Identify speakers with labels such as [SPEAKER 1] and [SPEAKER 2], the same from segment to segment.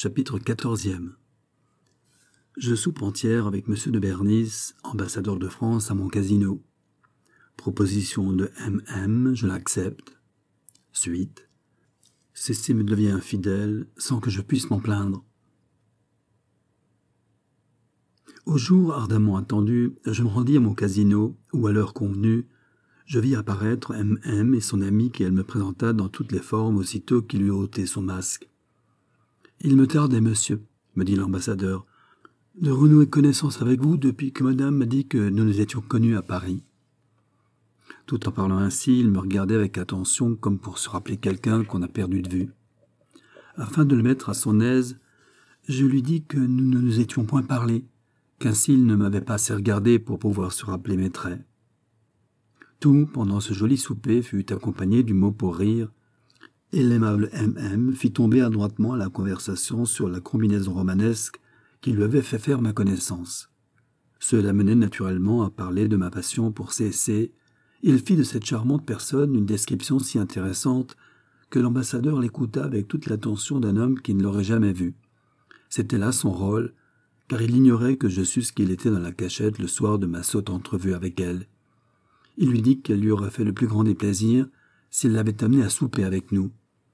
[SPEAKER 1] Chapitre 14e. Je soupe entière avec M. de Bernis, ambassadeur de France à mon casino. Proposition de M.M., je l'accepte. Suite. Cécile me devient infidèle sans que je puisse m'en plaindre. Au jour ardemment attendu, je me rendis à mon casino où, à l'heure convenue, je vis apparaître M.M. et son ami qu'elle me présenta dans toutes les formes aussitôt qu'il eut ôté son masque. « Il me tardait, monsieur, » me dit l'ambassadeur, « de renouer connaissance avec vous depuis que madame m'a dit que nous nous étions connus à Paris. » Tout en parlant ainsi, il me regardait avec attention comme pour se rappeler quelqu'un qu'on a perdu de vue. Afin de le mettre à son aise, je lui dis que nous ne nous étions point parlé, qu'ainsi il ne m'avait pas assez regardé pour pouvoir se rappeler mes traits. Tout, pendant ce joli souper, fut accompagné du mot pour rire, et l'aimable M.M. fit tomber adroitement la conversation sur la combinaison romanesque qui lui avait fait faire ma connaissance. Cela menait naturellement à parler de ma passion pour C.C. Il fit de cette charmante personne une description si intéressante que l'ambassadeur l'écouta avec toute l'attention d'un homme qui ne l'aurait jamais vu. C'était là son rôle, car il ignorait que je susse qu'il était dans la cachette le soir de ma sotte entrevue avec elle. Il lui dit qu'elle lui aurait fait le plus grand des plaisirs s'il l'avait amené à souper avec nous.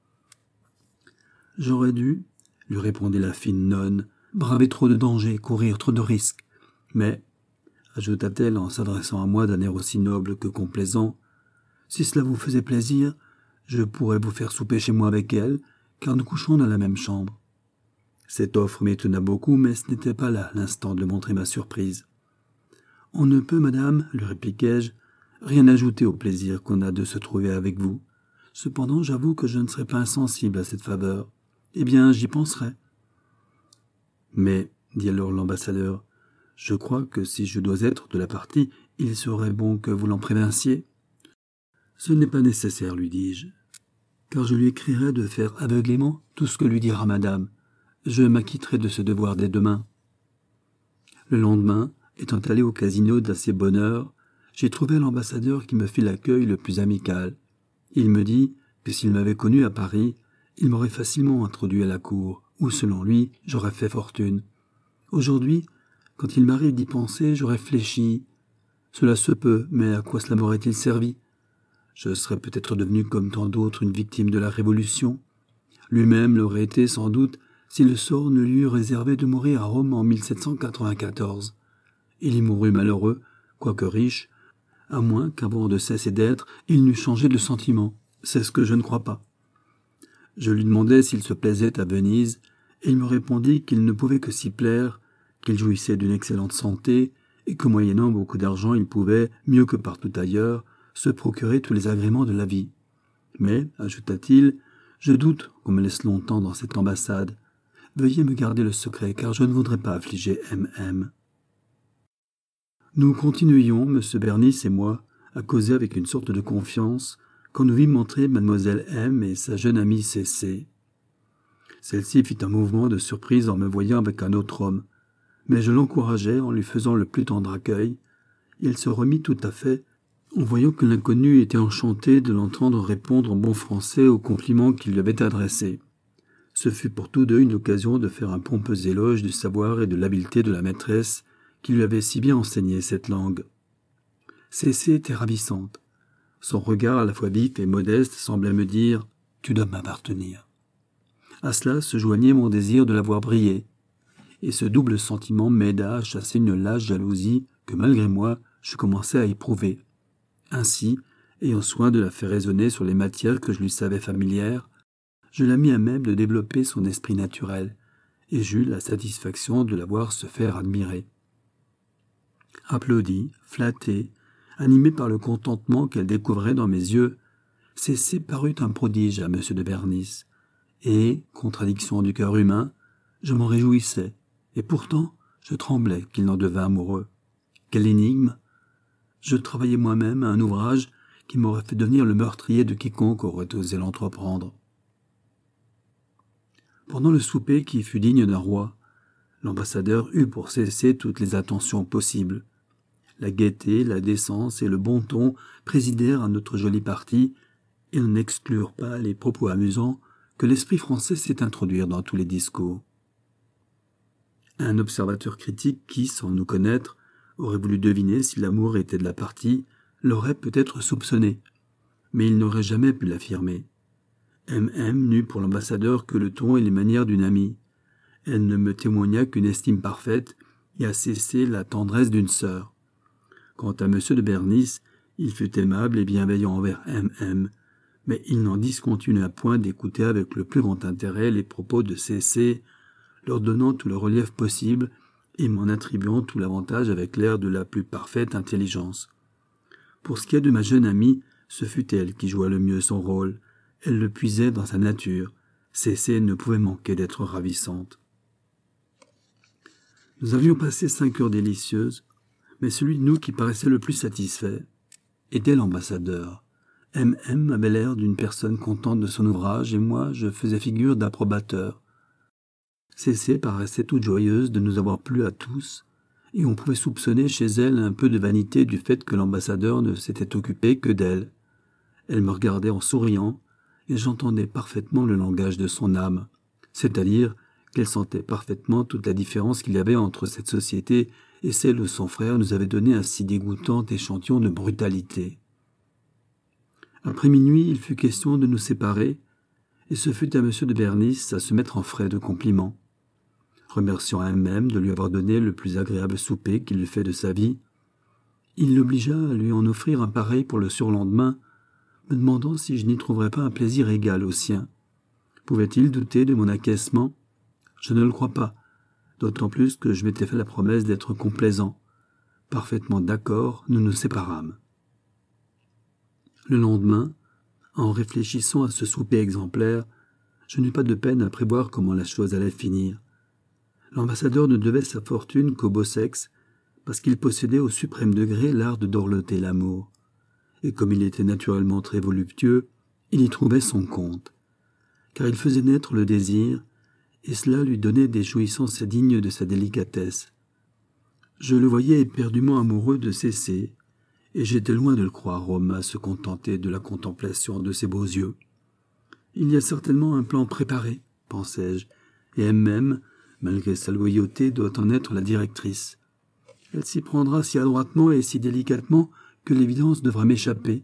[SPEAKER 1] « J'aurais dû, » lui répondit la fine nonne, « braver trop de dangers, courir trop de risques. Mais, » ajouta-t-elle en s'adressant à moi d'un air aussi noble que complaisant, « si cela vous faisait plaisir, je pourrais vous faire souper chez moi avec elle, car nous couchons dans la même chambre. » Cette offre m'étonna beaucoup, mais ce n'était pas là l'instant de montrer ma surprise. « On ne peut, madame, lui répliquai-je, rien ajouter au plaisir qu'on a de se trouver avec vous. Cependant, j'avoue que je ne serais pas insensible à cette faveur. Eh bien, j'y penserai. » « Mais, dit alors l'ambassadeur, je crois que si je dois être de la partie, il serait bon que vous l'en prévinciez. »« Ce n'est pas nécessaire, lui dis-je, car je lui écrirai de faire aveuglément tout ce que lui dira madame. Je m'acquitterai de ce devoir dès demain. » Le lendemain, étant allé au casino d'assez bonne heure, j'ai trouvé l'ambassadeur qui me fit l'accueil le plus amical. Il me dit que s'il m'avait connu à Paris, il m'aurait facilement introduit à la cour, où, selon lui, j'aurais fait fortune. Aujourd'hui, quand il m'arrive d'y penser, je réfléchis. Cela se peut, mais à quoi cela m'aurait-il servi? Je serais peut-être devenu comme tant d'autres une victime de la Révolution. Lui-même l'aurait été sans doute si le sort ne lui eût réservé de mourir à Rome en 1794. Il y mourut malheureux, quoique riche, à moins qu'avant de cesser d'être, il n'eût changé de sentiment. C'est ce que je ne crois pas. Je lui demandai s'il se plaisait à Venise, et il me répondit qu'il ne pouvait que s'y plaire, qu'il jouissait d'une excellente santé, et que moyennant beaucoup d'argent il pouvait, mieux que partout ailleurs, se procurer tous les agréments de la vie. Mais, ajouta-t-il, je doute qu'on me laisse longtemps dans cette ambassade. Veuillez me garder le secret, car je ne voudrais pas affliger M.M. Nous continuions, M. Bernis et moi, à causer avec une sorte de confiance, quand nous vîmes entrer Mademoiselle M. et sa jeune amie C.C. Celle-ci fit un mouvement de surprise en me voyant avec un autre homme, mais je l'encourageai en lui faisant le plus tendre accueil, et elle se remit tout à fait, en voyant que l'inconnu était enchanté de l'entendre répondre en bon français aux compliments qu'il lui avait adressés. Ce fut pour tous deux une occasion de faire un pompeux éloge du savoir et de l'habileté de la maîtresse qui lui avait si bien enseigné cette langue. C.C. était ravissante. Son regard à la fois vif et modeste semblait me dire « Tu dois m'appartenir ». À cela se joignait mon désir de la voir briller, et ce double sentiment m'aida à chasser une lâche jalousie que, malgré moi, je commençais à éprouver. Ainsi, ayant soin de la faire raisonner sur les matières que je lui savais familières, je la mis à même de développer son esprit naturel, et j'eus la satisfaction de la voir se faire admirer. Applaudie, flattée, animée par le contentement qu'elle découvrait dans mes yeux, C.C. parut un prodige à M. de Bernis, et, contradiction du cœur humain, je m'en réjouissais, et pourtant je tremblais qu'il n'en devint amoureux. Quelle énigme! Je travaillais moi-même à un ouvrage qui m'aurait fait devenir le meurtrier de quiconque aurait osé l'entreprendre. Pendant le souper qui fut digne d'un roi, l'ambassadeur eut pour C.C. toutes les attentions possibles. La gaieté, la décence et le bon ton présidèrent à notre jolie partie, et n'en exclurent pas les propos amusants que l'esprit français sait introduire dans tous les discours. Un observateur critique qui, sans nous connaître, aurait voulu deviner si l'amour était de la partie, l'aurait peut-être soupçonné, mais il n'aurait jamais pu l'affirmer. M.M. n'eut pour l'ambassadeur que le ton et les manières d'une amie. Elle ne me témoigna qu'une estime parfaite et à cesser la tendresse d'une sœur. Quant à M. de Bernis, il fut aimable et bienveillant envers M.M., mais il n'en discontinua point d'écouter avec le plus grand intérêt les propos de C.C., leur donnant tout le relief possible et m'en attribuant tout l'avantage avec l'air de la plus parfaite intelligence. Pour ce qui est de ma jeune amie, ce fut elle qui joua le mieux son rôle. Elle le puisait dans sa nature. C.C. ne pouvait manquer d'être ravissante. Nous avions passé 5 heures délicieuses, mais celui de nous qui paraissait le plus satisfait était l'ambassadeur. M.M. avait l'air d'une personne contente de son ouvrage et moi, je faisais figure d'approbateur. C.C. paraissait toute joyeuse de nous avoir plu à tous, et on pouvait soupçonner chez elle un peu de vanité du fait que l'ambassadeur ne s'était occupé que d'elle. Elle me regardait en souriant, et j'entendais parfaitement le langage de son âme, c'est-à-dire qu'elle sentait parfaitement toute la différence qu'il y avait entre cette société et celle où son frère nous avait donné un si dégoûtant échantillon de brutalité. Après minuit, il fut question de nous séparer, et ce fut à M. de Bernis à se mettre en frais de compliments. Remerciant M.M. de lui avoir donné le plus agréable souper qu'il eût fait de sa vie, il l'obligea à lui en offrir un pareil pour le surlendemain, me demandant si je n'y trouverais pas un plaisir égal au sien. Pouvait-il douter de mon acquiescement ? Je ne le crois pas, d'autant plus que je m'étais fait la promesse d'être complaisant. Parfaitement d'accord, nous nous séparâmes. Le lendemain, en réfléchissant à ce souper exemplaire, je n'eus pas de peine à prévoir comment la chose allait finir. L'ambassadeur ne devait sa fortune qu'au beau sexe, parce qu'il possédait au suprême degré l'art de dorloter l'amour. Et comme il était naturellement très voluptueux, il y trouvait son compte. Car il faisait naître le désir, et cela lui donnait des jouissances dignes de sa délicatesse. Je le voyais éperdument amoureux de C.C., et j'étais loin de le croire homme à se contenter de la contemplation de ses beaux yeux. Il y a certainement un plan préparé, pensai-je, et M.M., malgré sa loyauté, doit en être la directrice. Elle s'y prendra si adroitement et si délicatement que l'évidence devra m'échapper.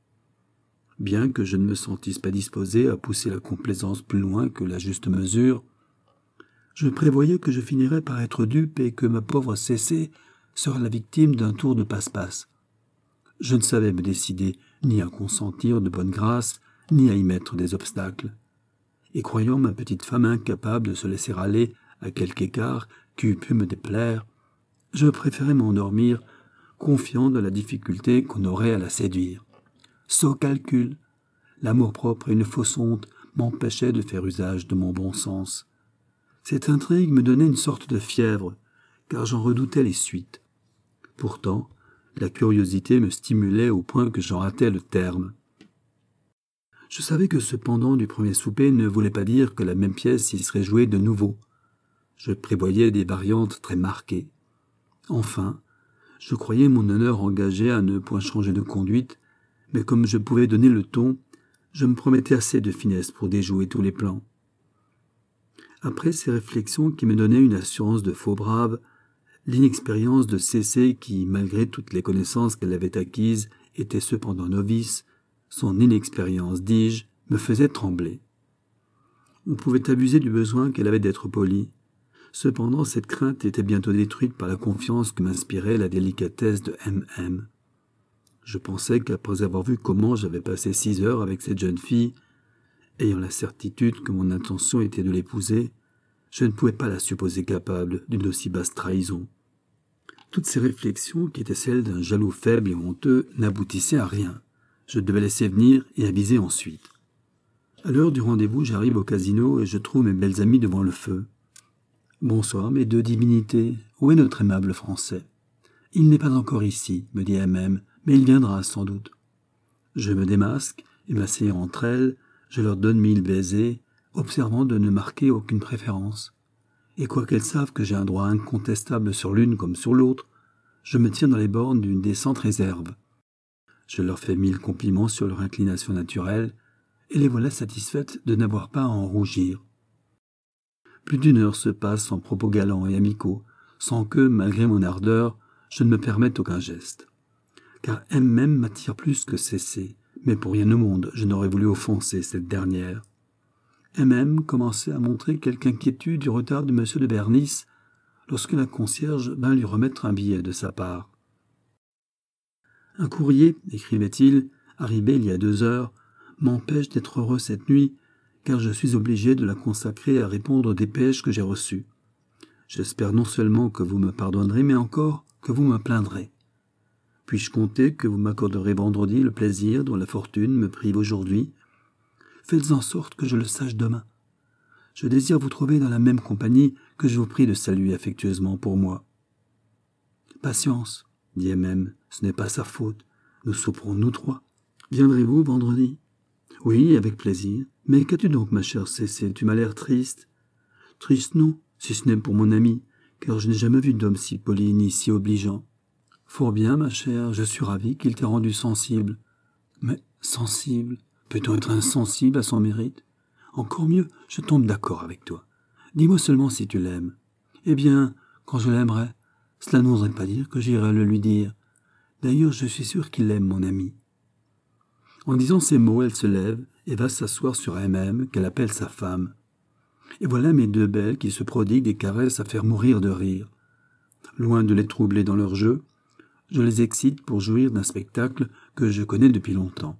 [SPEAKER 1] Bien que je ne me sentisse pas disposé à pousser la complaisance plus loin que la juste mesure, je prévoyais que je finirais par être dupe et que ma pauvre C.C. sera la victime d'un tour de passe-passe. Je ne savais me décider ni à consentir de bonne grâce, ni à y mettre des obstacles. Et croyant ma petite femme incapable de se laisser aller à quelque écart qui eût pu me déplaire, je préférais m'endormir, confiant de la difficulté qu'on aurait à la séduire. Sot calcul, l'amour-propre et une fausse honte m'empêchaient de faire usage de mon bon sens. Cette intrigue me donnait une sorte de fièvre, car j'en redoutais les suites. Pourtant, la curiosité me stimulait au point que j'en ratais le terme. Je savais que ce pendant du premier souper ne voulait pas dire que la même pièce y serait jouée de nouveau. Je prévoyais des variantes très marquées. Enfin, je croyais mon honneur engagé à ne point changer de conduite, mais comme je pouvais donner le ton, je me promettais assez de finesse pour déjouer tous les plans. Après ces réflexions qui me donnaient une assurance de faux brave, l'inexpérience de C.C. qui, malgré toutes les connaissances qu'elle avait acquises, était cependant novice, son inexpérience, dis-je, me faisait trembler. On pouvait abuser du besoin qu'elle avait d'être polie. Cependant, cette crainte était bientôt détruite par la confiance que m'inspirait la délicatesse de M.M. Je pensais qu'après avoir vu comment j'avais passé 6 heures avec cette jeune fille, ayant la certitude que mon intention était de l'épouser, je ne pouvais pas la supposer capable d'une aussi basse trahison. Toutes ces réflexions, qui étaient celles d'un jaloux faible et honteux, n'aboutissaient à rien. Je devais laisser venir et aviser ensuite. À l'heure du rendez-vous, j'arrive au casino et je trouve mes belles amies devant le feu. « Bonsoir, mes deux divinités. Où est notre aimable Français ?»« Il n'est pas encore ici, me dit M.M., mais il viendra sans doute. » Je me démasque et m'asseyant entre elles, je leur donne 1000 baisers, observant de ne marquer aucune préférence. Et quoiqu'elles savent que j'ai un droit incontestable sur l'une comme sur l'autre, je me tiens dans les bornes d'une décente réserve. Je leur fais 1000 compliments sur leur inclination naturelle, et les voilà satisfaites de n'avoir pas à en rougir. Plus d'1 heure se passe en propos galants et amicaux, sans que, malgré mon ardeur, je ne me permette aucun geste. Car MM m'attire plus que CC, mais pour rien au monde, je n'aurais voulu offenser cette dernière. MM commençait à montrer quelque inquiétude du retard de M. de Bernis lorsque la concierge vint lui remettre un billet de sa part. « Un courrier, écrivait-il, arrivé il y a 2 heures, m'empêche d'être heureux cette nuit, car je suis obligé de la consacrer à répondre aux dépêches que j'ai reçues. J'espère non seulement que vous me pardonnerez, mais encore que vous me plaindrez. Puis-je compter que vous m'accorderez vendredi le plaisir dont la fortune me prive aujourd'hui? Faites en sorte que je le sache demain. Je désire vous trouver dans la même compagnie que je vous prie de saluer affectueusement pour moi. »« Patience, dit MM, ce n'est pas sa faute. Nous souperons nous 3. Viendrez-vous vendredi? »« Oui, avec plaisir. Mais qu'as-tu donc, ma chère Cécile? Tu m'as l'air triste. »« Triste non, si ce n'est pour mon ami, car je n'ai jamais vu d'homme si poli ni si obligeant. »« Fort bien, ma chère, je suis ravi qu'il t'ait rendu sensible. »« Mais sensible? Peut-on être insensible à son mérite? Encore mieux, je tombe d'accord avec toi. Dis-moi seulement si tu l'aimes. Eh bien, quand je l'aimerai, cela n'oserait pas dire que j'irai le lui dire. D'ailleurs, je suis sûr qu'il l'aime, mon ami. » En disant ces mots, elle se lève et va s'asseoir sur MM, qu'elle appelle sa femme. Et voilà mes 2 belles qui se prodiguent des caresses à faire mourir de rire. Loin de les troubler dans leur jeu, je les excite pour jouir d'un spectacle que je connais depuis longtemps.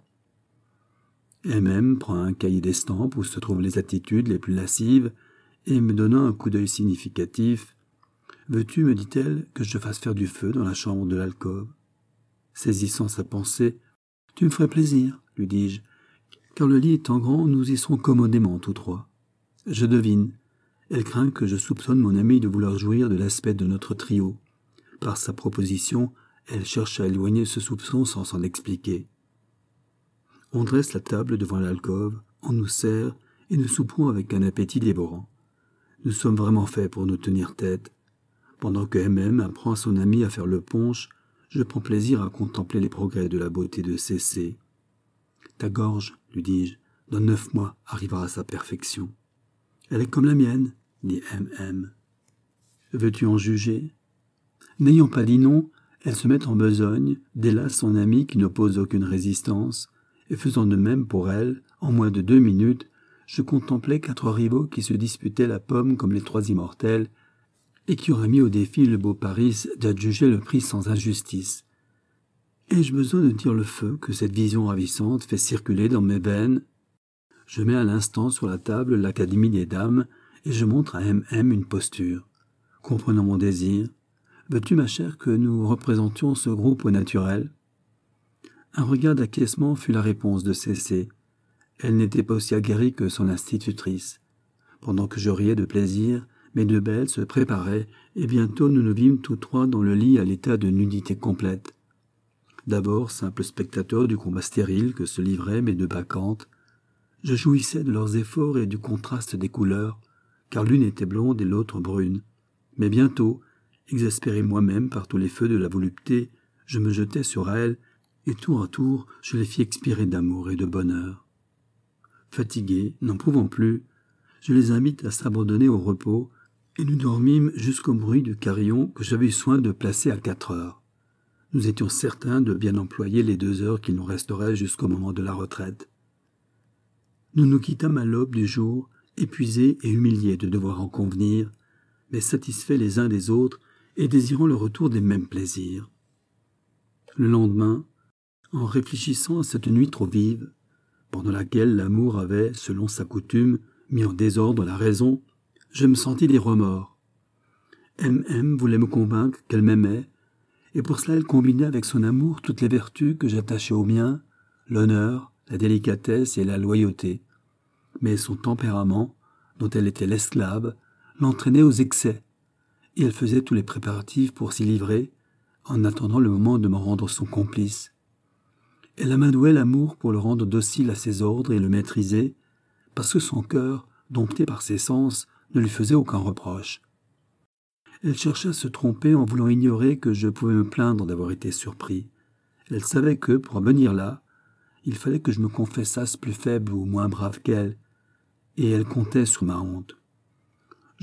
[SPEAKER 1] MM prend un cahier d'estampes où se trouvent les attitudes les plus lascives et me donnant un coup d'œil significatif, « Veux-tu, me dit-elle, que je fasse faire du feu dans la chambre de l'alcôve ?» Saisissant sa pensée, « Tu me ferais plaisir, lui dis-je, car le lit étant grand, nous y serons commodément tous 3. Je devine. Elle craint que je soupçonne mon ami de vouloir jouir de l'aspect de notre trio. Par sa proposition, elle cherche à éloigner ce soupçon sans s'en expliquer. On dresse la table devant l'alcôve, on nous sert, et nous souperons avec un appétit dévorant. Nous sommes vraiment faits pour nous tenir tête. Pendant que MM apprend à son ami à faire le punch, je prends plaisir à contempler les progrès de la beauté de CC. « Ta gorge, lui dis-je, dans 9 mois arrivera à sa perfection. »« Elle est comme la mienne, dit MM. Veux-tu en juger ?» N'ayant pas dit non, elle se met en besogne, délace son ami qui n'oppose aucune résistance, et faisant de même pour elle, en moins de 2 minutes, je contemplais 4 rivaux qui se disputaient la pomme comme les 3 immortels, et qui auraient mis au défi le beau Paris d'adjuger le prix sans injustice. Ai-je besoin de dire le feu que cette vision ravissante fait circuler dans mes veines? Je mets à l'instant sur la table l'Académie des dames, et je montre à MM une posture. Comprenant mon désir, veux-tu, ma chère, que nous représentions ce groupe au naturel? Un regard d'acquiescement fut la réponse de CC. Elle n'était pas aussi aguerrie que son institutrice. Pendant que je riais de plaisir, mes 2 belles se préparaient, et bientôt nous nous vîmes tous 3 dans le lit à l'état de nudité complète. D'abord, simple spectateur du combat stérile que se livraient mes 2 bacchantes, je jouissais de leurs efforts et du contraste des couleurs, car l'une était blonde et l'autre brune. Mais bientôt, exaspéré moi-même par tous les feux de la volupté, je me jetai sur elles, et tour à tour, je les fis expirer d'amour et de bonheur. Fatigués, n'en pouvant plus, je les invite à s'abandonner au repos, et nous dormîmes jusqu'au bruit du carillon que j'avais eu soin de placer à 4 heures. Nous étions certains de bien employer les 2 heures qu'il nous resterait jusqu'au moment de la retraite. Nous nous quittâmes à l'aube du jour, épuisés et humiliés de devoir en convenir, mais satisfaits les uns des autres et désirant le retour des mêmes plaisirs. Le lendemain, en réfléchissant à cette nuit trop vive, pendant laquelle l'amour avait, selon sa coutume, mis en désordre la raison, je me sentis des remords. MM voulait me convaincre qu'elle m'aimait, et pour cela elle combinait avec son amour toutes les vertus que j'attachais au mien, l'honneur, la délicatesse et la loyauté. Mais son tempérament, dont elle était l'esclave, l'entraînait aux excès, et elle faisait tous les préparatifs pour s'y livrer, en attendant le moment de m'en rendre son complice. Elle amadouait l'amour pour le rendre docile à ses ordres et le maîtriser, parce que son cœur, dompté par ses sens, ne lui faisait aucun reproche. Elle cherchait à se tromper en voulant ignorer que je pouvais me plaindre d'avoir été surpris. Elle savait que, pour en venir là, il fallait que je me confessasse plus faible ou moins brave qu'elle, et elle comptait sur ma honte.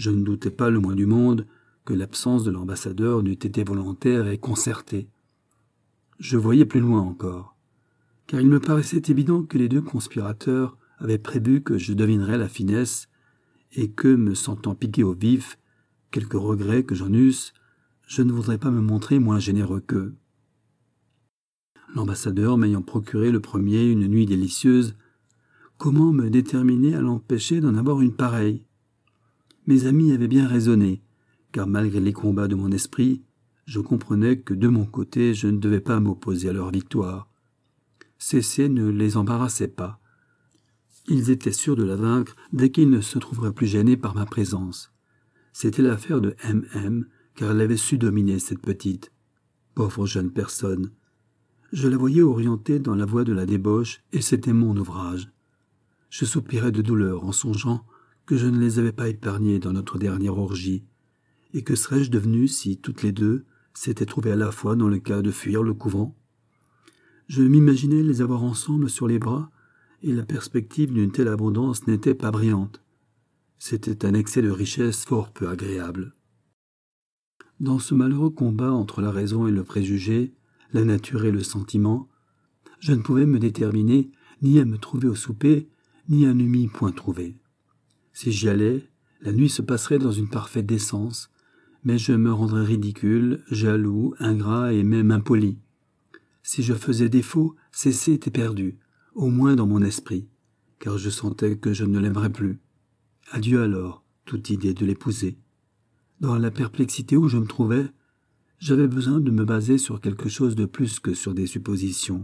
[SPEAKER 1] Je ne doutais pas le moins du monde que l'absence de l'ambassadeur n'eût été volontaire et concertée. Je voyais plus loin encore, car il me paraissait évident que les deux conspirateurs avaient prévu que je devinerais la finesse et que, me sentant piqué au vif, quelque regret que j'en eusse, je ne voudrais pas me montrer moins généreux qu'eux. L'ambassadeur m'ayant procuré le premier une nuit délicieuse, comment me déterminer à l'empêcher d'en avoir une pareille? Mes amis avaient bien raisonné, car malgré les combats de mon esprit, je comprenais que de mon côté je ne devais pas m'opposer à leur victoire. Cessé ne les embarrassait pas. Ils étaient sûrs de la vaincre dès qu'ils ne se trouveraient plus gênés par ma présence. C'était l'affaire de M.M., car elle avait su dominer cette petite. Pauvre jeune personne. Je la voyais orientée dans la voie de la débauche, et c'était mon ouvrage. Je soupirais de douleur en songeant que je ne les avais pas épargnées dans notre dernière orgie, et que serais-je devenu si toutes les deux s'étaient trouvées à la fois dans le cas de fuir le couvent? Je m'imaginais les avoir ensemble sur les bras, et la perspective d'une telle abondance n'était pas brillante. C'était un excès de richesse fort peu agréable. Dans ce malheureux combat entre la raison et le préjugé, la nature et le sentiment, je ne pouvais me déterminer ni à me trouver au souper, ni à ne m'y point trouver. Si j'y allais, la nuit se passerait dans une parfaite décence, mais je me rendrais ridicule, jaloux, ingrat et même impoli. Si je faisais défaut, Cécé était perdue, au moins dans mon esprit, car je sentais que je ne l'aimerais plus. Adieu alors toute idée de l'épouser. Dans la perplexité où je me trouvais, j'avais besoin de me baser sur quelque chose de plus que sur des suppositions.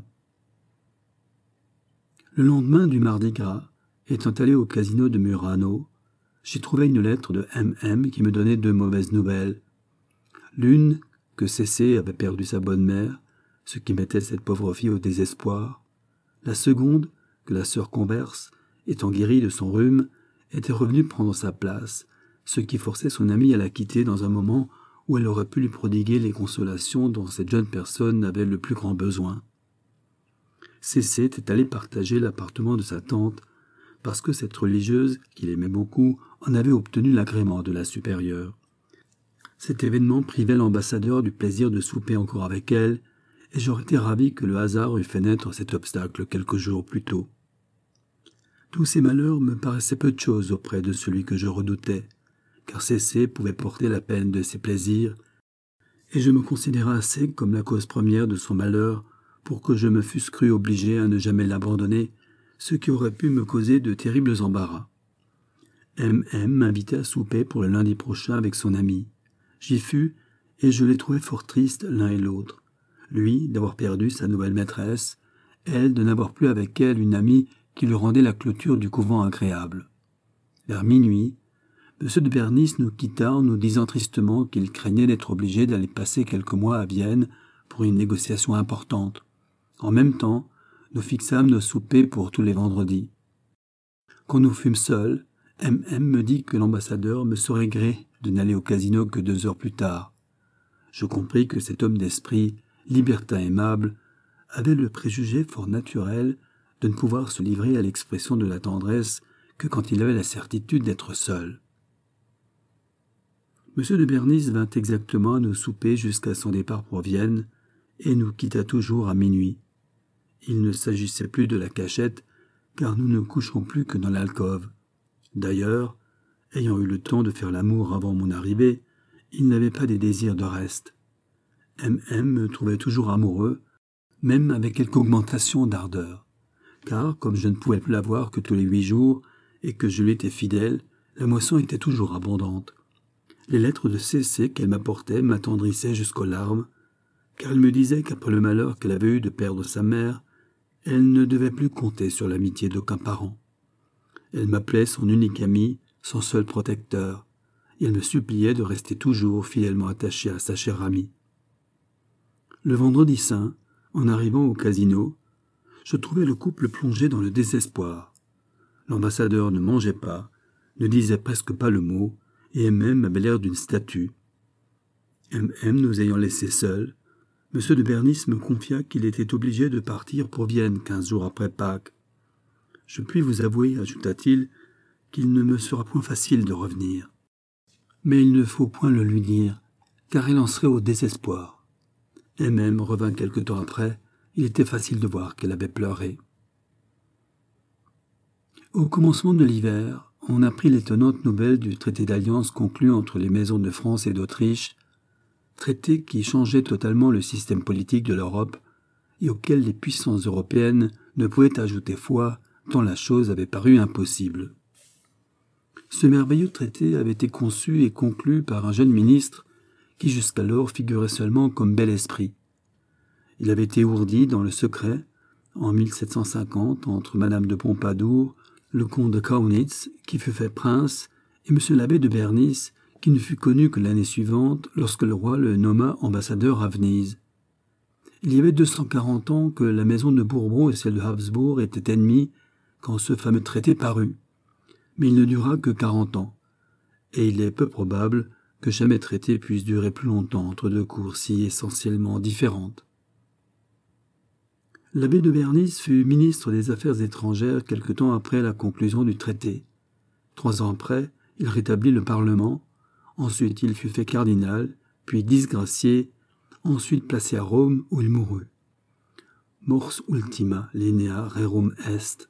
[SPEAKER 1] Le lendemain du Mardi Gras, étant allé au casino de Murano, j'y trouvai une lettre de M.M. qui me donnait deux mauvaises nouvelles. L'une, que Cécé avait perdu sa bonne mère, ce qui mettait cette pauvre fille au désespoir. La seconde, que la sœur Converse, étant guérie de son rhume, était revenue prendre sa place, ce qui forçait son amie à la quitter dans un moment où elle aurait pu lui prodiguer les consolations dont cette jeune personne avait le plus grand besoin. Cécé était allée partager l'appartement de sa tante, parce que cette religieuse, qu'il aimait beaucoup, en avait obtenu l'agrément de la supérieure. Cet événement privait l'ambassadeur du plaisir de souper encore avec elle, et j'aurais été ravi que le hasard eût fait naître cet obstacle quelques jours plus tôt. Tous ces malheurs me paraissaient peu de choses auprès de celui que je redoutais, car Cécé pouvait porter la peine de ses plaisirs, et je me considérais assez comme la cause première de son malheur pour que je me fusse cru obligé à ne jamais l'abandonner, ce qui aurait pu me causer de terribles embarras. M.M. m'invitait à souper pour le lundi prochain avec son ami. J'y fus, et je les trouvais fort tristes l'un et l'autre. Lui, d'avoir perdu sa nouvelle maîtresse, elle, de n'avoir plus avec elle une amie qui lui rendait la clôture du couvent agréable. Vers minuit, M. de Bernis nous quitta en nous disant tristement qu'il craignait d'être obligé d'aller passer quelques mois à Vienne pour une négociation importante. En même temps, nous fixâmes nos soupers pour tous les vendredis. Quand nous fûmes seuls, M.M. me dit que l'ambassadeur me saurait gré de n'aller au casino que 2 heures plus tard. Je compris que cet homme d'esprit, libertin aimable, avait le préjugé fort naturel de ne pouvoir se livrer à l'expression de la tendresse que quand il avait la certitude d'être seul. M. de Bernis vint exactement à nos soupers jusqu'à son départ pour Vienne et nous quitta toujours à minuit. Il ne s'agissait plus de la cachette, car nous ne couchons plus que dans l'alcôve. D'ailleurs, ayant eu le temps de faire l'amour avant mon arrivée, il n'avait pas des désirs de reste. M.M. me trouvait toujours amoureux, même avec quelque augmentation d'ardeur, car, comme je ne pouvais plus la voir que tous les 8 jours, et que je lui étais fidèle, la moisson était toujours abondante. Les lettres de Cécé qu'elle m'apportait m'attendrissaient jusqu'aux larmes, car elle me disait qu'après le malheur qu'elle avait eu de perdre sa mère, elle ne devait plus compter sur l'amitié d'aucun parent. Elle m'appelait son unique amie, son seul protecteur, et elle me suppliait de rester toujours fidèlement attachée à sa chère amie. Le vendredi saint, en arrivant au casino, je trouvais le couple plongé dans le désespoir. L'ambassadeur ne mangeait pas, ne disait presque pas le mot, et M.M. avait l'air d'une statue. M.M. nous ayant laissés seuls, M. de Bernis me confia qu'il était obligé de partir pour Vienne 15 jours après Pâques. Je puis vous avouer, ajouta-t-il, qu'il ne me sera point facile de revenir. Mais il ne faut point le lui dire, car elle en serait au désespoir. Elle-même revint quelque temps après, il était facile de voir qu'elle avait pleuré. Au commencement de l'hiver, on apprit l'étonnante nouvelle du traité d'alliance conclu entre les maisons de France et d'Autriche, traité qui changeait totalement le système politique de l'Europe et auquel les puissances européennes ne pouvaient ajouter foi tant la chose avait paru impossible. Ce merveilleux traité avait été conçu et conclu par un jeune ministre qui jusqu'alors figurait seulement comme bel esprit. Il avait été ourdi dans le secret, en 1750, entre Madame de Pompadour, le comte de Kaunitz, qui fut fait prince, et M. l'abbé de Bernis, qui ne fut connu que l'année suivante, lorsque le roi le nomma ambassadeur à Venise. Il y avait 240 ans que la maison de Bourbon et celle de Habsbourg étaient ennemies quand ce fameux traité parut. Mais il ne dura que 40 ans, et il est peu probable que jamais traité puisse durer plus longtemps entre deux cours si essentiellement différentes. L'abbé de Bernis fut ministre des Affaires étrangères quelque temps après la conclusion du traité. 3 ans après, il rétablit le Parlement, ensuite il fut fait cardinal, puis disgracié, ensuite placé à Rome où il mourut. Mors ultima linea rerum est.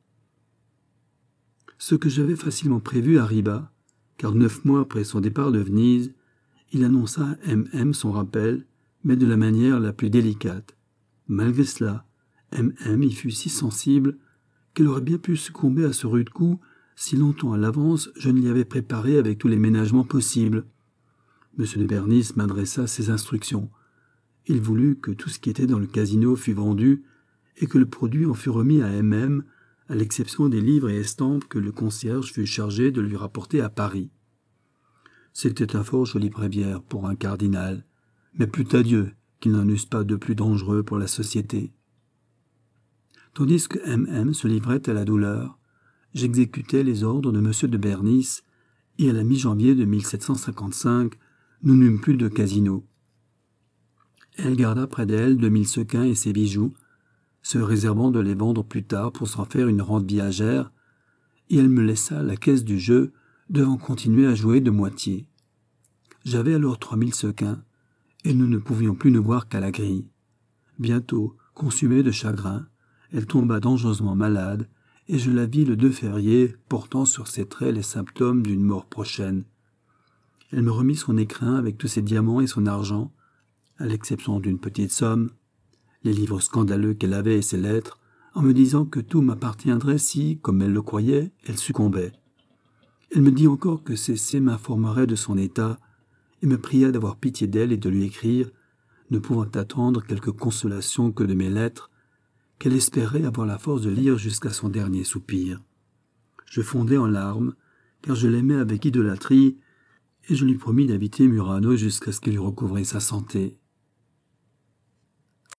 [SPEAKER 1] Ce que j'avais facilement prévu arriva, car 9 mois après son départ de Venise, il annonça à M.M. son rappel, mais de la manière la plus délicate. Malgré cela, M.M. y fut si sensible qu'elle aurait bien pu succomber à ce rude coup si longtemps à l'avance je ne l'y avais préparé avec tous les ménagements possibles. M. de Bernis m'adressa ses instructions. Il voulut que tout ce qui était dans le casino fût vendu et que le produit en fût remis à M.M., à l'exception des livres et estampes que le concierge fut chargé de lui rapporter à Paris. C'était un fort joli bréviaire pour un cardinal, mais plût à Dieu qu'il n'en eusse pas de plus dangereux pour la société. Tandis que M.M. se livrait à la douleur, j'exécutais les ordres de M. de Bernis, et à la mi-janvier de 1755, nous n'eûmes plus de casino. Elle garda près d'elle 2000 sequins et ses bijoux, se réservant de les vendre plus tard pour s'en faire une rente viagère, et elle me laissa la caisse du jeu, devant continuer à jouer de moitié. J'avais alors 3000 sequins, et nous ne pouvions plus nous voir qu'à la grille. Bientôt, consumée de chagrin, elle tomba dangereusement malade, et je la vis le 2 février, portant sur ses traits les symptômes d'une mort prochaine. Elle me remit son écrin avec tous ses diamants et son argent, à l'exception d'une petite somme, les livres scandaleux qu'elle avait et ses lettres, en me disant que tout m'appartiendrait si, comme elle le croyait, elle succombait. Elle me dit encore que Cécé m'informerait de son état, et me pria d'avoir pitié d'elle et de lui écrire, ne pouvant attendre quelque consolation que de mes lettres, qu'elle espérait avoir la force de lire jusqu'à son dernier soupir. Je fondai en larmes, car je l'aimais avec idolâtrie, et je lui promis d'inviter Murano jusqu'à ce qu'il recouvrât sa santé.